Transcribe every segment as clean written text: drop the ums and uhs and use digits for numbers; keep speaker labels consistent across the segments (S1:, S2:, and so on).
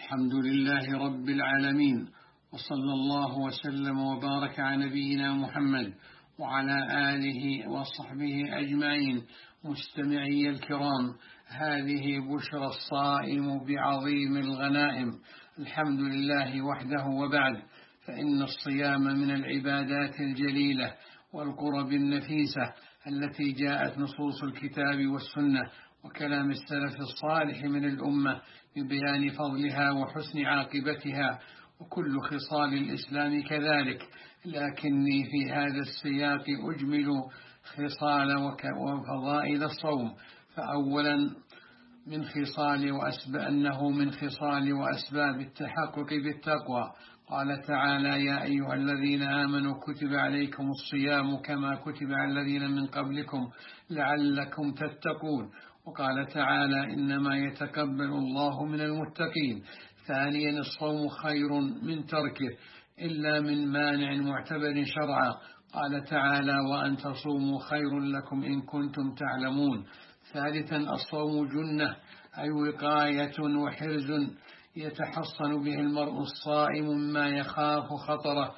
S1: الحمد لله رب العالمين، وصلى الله وسلم وبارك على نبينا محمد وعلى آله وصحبه أجمعين. مستمعي الكرام، هذه بشرى الصائم بعظيم الغنائم. الحمد لله وحده، وبعد، فإن الصيام من العبادات الجليلة والقرب النفيسة التي جاءت نصوص الكتاب والسنة وكلام السلف الصالح من الأمة ببيان فضلها وحسن عاقبتها وكل خصال الإسلام كذلك. لكني في هذا السياق أجمل خصال وفضائل الصوم. فأولا أنه من خصال وأسباب التحقق بالتقوى. قال تعالى: يا أيها الذين آمنوا كتب عليكم الصيام كما كتب على الذين من قبلكم لعلكم تتقون. وقال تعالى: إنما يتقبل الله من المتقين. ثانيا، الصوم خير من تركه إلا من مانع معتبر شرعا. قال تعالى: وأن تصوموا خير لكم إن كنتم تعلمون. ثالثا، الصوم جنة، أي وقاية وحرز يتحصن به المرء الصائم مما يخاف خطره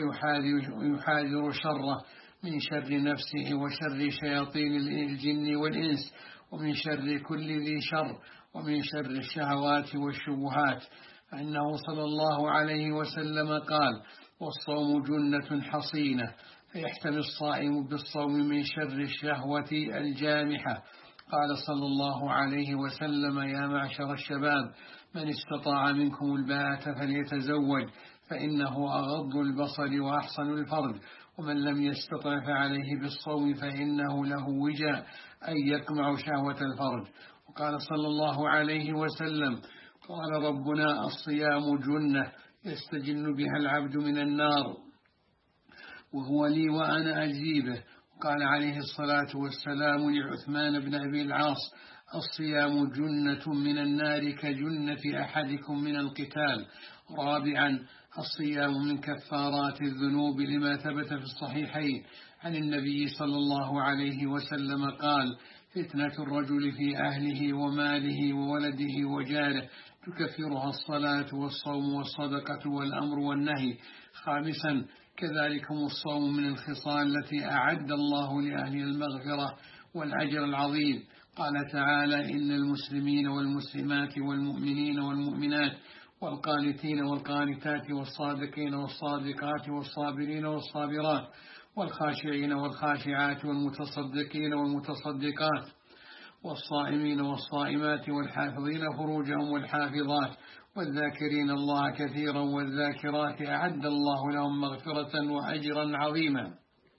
S1: ويحاذر شره، من شر نفسه وشر شياطين الجن والإنس، ومن شر كل ذي شر، ومن شر الشهوات والشبهات. فإنه صلى الله عليه وسلم قال: والصوم جنة حصينة، فيحتمي الصائم بالصوم من شر الشهوة الجامحة. قال صلى الله عليه وسلم: يا معشر الشباب، من استطاع منكم الباءة فليتزوج، فإنه أغض البصر وأحصن الفرج، ومن لم يستطع فعليه بالصوم فإنه له وجاء، أي يقمع شهوة الفرج. وقال صلى الله عليه وسلم: قال ربنا: الصيام جنة يستجن بها العبد من النار، وهو لي وأنا أجزي به. وقال عليه الصلاة والسلام لعثمان بن أبي العاص: الصيام جنة من النار كجنة أحدكم من القتال. رابعا، الصيام من كفارات الذنوب، لما ثبت في الصحيحين عن النبي صلى الله عليه وسلم قال: فتنة الرجل في أهله وماله وولده وجاره تكفرها الصلاة والصوم والصدقة والأمر والنهي. خامسا، كذلكم الصوم من الخصال التي أعد الله لأهل المغفرة والأجر العظيم. قال تعالى: إن المسلمين والمسلمات والمؤمنين والمؤمنات والقانتين والقانتات والصادقين والصادقات والصابرين والصابرات والخاشعين والخاشعات والمتصدقين والمتصدقات والصائمين والصائمات والحافظين فروجهم والحافظات والذاكرين الله كثيرا والذاكرات أعد الله لهم مغفرة وأجرا عظيما.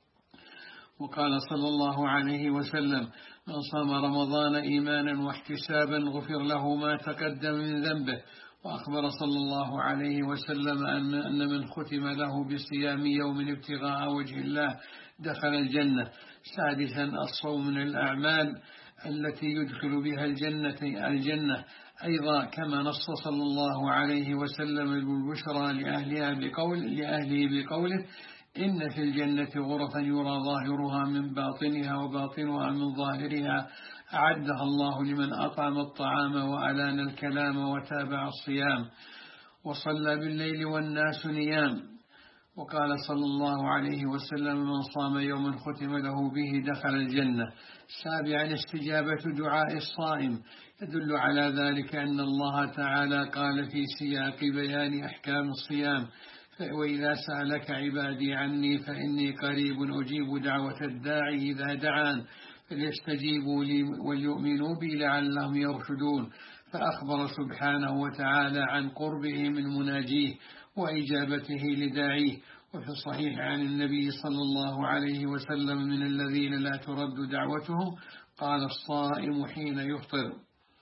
S1: وقال صلى الله عليه وسلم: من صام رمضان إيمانا واحتسابا غفر له ما تقدم من ذنبه. وأخبر صلى الله عليه وسلم أن من ختم له بصيام يوم ابتغاء وجه الله دخل الجنة. سادسا، الصوم من الأعمال التي يدخل بها الجنة أيضا، كما نص صلى الله عليه وسلم بالبشرى لأهله بقوله: إن في الجنة غرفا يرى ظاهرها من باطنها وباطنها من ظاهرها، أعدها الله لمن أطعم الطعام وألان الكلام وتابع الصيام وصلى بالليل والناس نيام. وقال صلى الله عليه وسلم: من صام يوما ختم له به دخل الجنة. سابعا، استجابة دعاء الصائم، يدل على ذلك أن الله تعالى قال في سياق بيان أحكام الصيام: وإذا سألك عبادي عني فإني قريب أجيب دعوة الداعي إذا دعان فليستجيبوا لي وليؤمنوا بي لعلهم يرشدون. فأخبر سبحانه وتعالى عن قربه من مناجيه وإجابته لداعيه. وفي الصحيح عن النبي صلى الله عليه وسلم: من الذين لا ترد دعوتهم قال الصائم حين يفطر.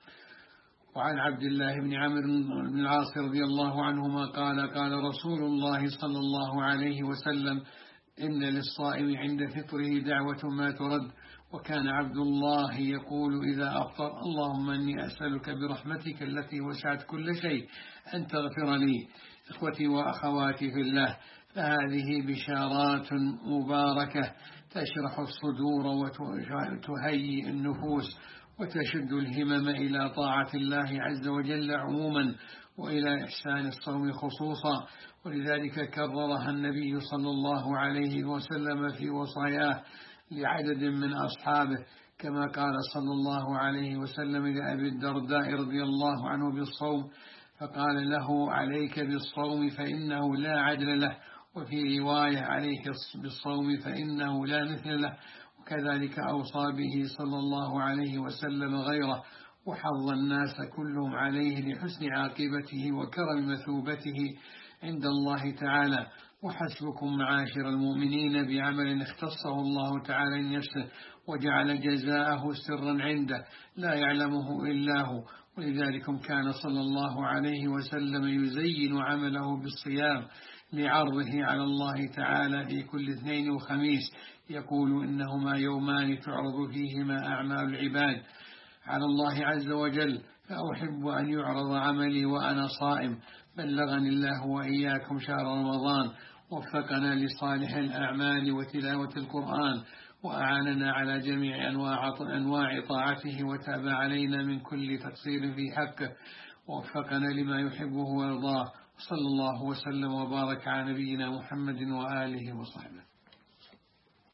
S1: وعن عبد الله بن عمرو بن العاص رضي الله عنهما قال: قال رسول الله صلى الله عليه وسلم: إن للصائم عند فطره دعوة ما ترد. وكان عبد الله يقول إذا أفطر: اللهم إني أسألك برحمتك التي وسعت كل شيء أن تغفر لي. إخوتي وأخواتي في الله، فهذه بشارات مباركة تشرح الصدور وتهيئ النفوس وتشد الهمم إلى طاعة الله عز وجل عموما، وإلى إحسان الصوم خصوصا، ولذلك كررها النبي صلى الله عليه وسلم في وصاياه لعدد من أصحابه، كما قال صلى الله عليه وسلم لأبي الدرداء رضي الله عنه بالصوم، فقال له: عليك بالصوم فإنه لا عدل له، وفي رواية: عليك بالصوم فإنه لا مثل له. وكذلك أوصى به صلى الله عليه وسلم غيره، وحض الناس كلهم عليه لحسن عاقبته وكرم مثوبته عند الله تعالى. وحسبكم معاشر المؤمنين بعمل اختصه الله تعالى لنفسه، وجعل جزاءه سرا عنده لا يعلمه إلا هو، ولذلك كان صلى الله عليه وسلم يزين عمله بالصيام لعرضه على الله تعالى في كل اثنين وخميس، يقول: إنهما يومان تعرض فيهما أعمال العباد على الله عز وجل، فأحب أن يعرض عملي وأنا صائم. بلغني الله وإياكم شهر رمضان، وفقنا لصالح الأعمال وتلاوة القرآن، وأعاننا على جميع أنواع طاعته، وتاب علينا من كل تقصير في حقه، ووفقنا لما يحبه ويرضاه. صلى الله وسلم وبارك على نبينا محمد وآله وصحبه.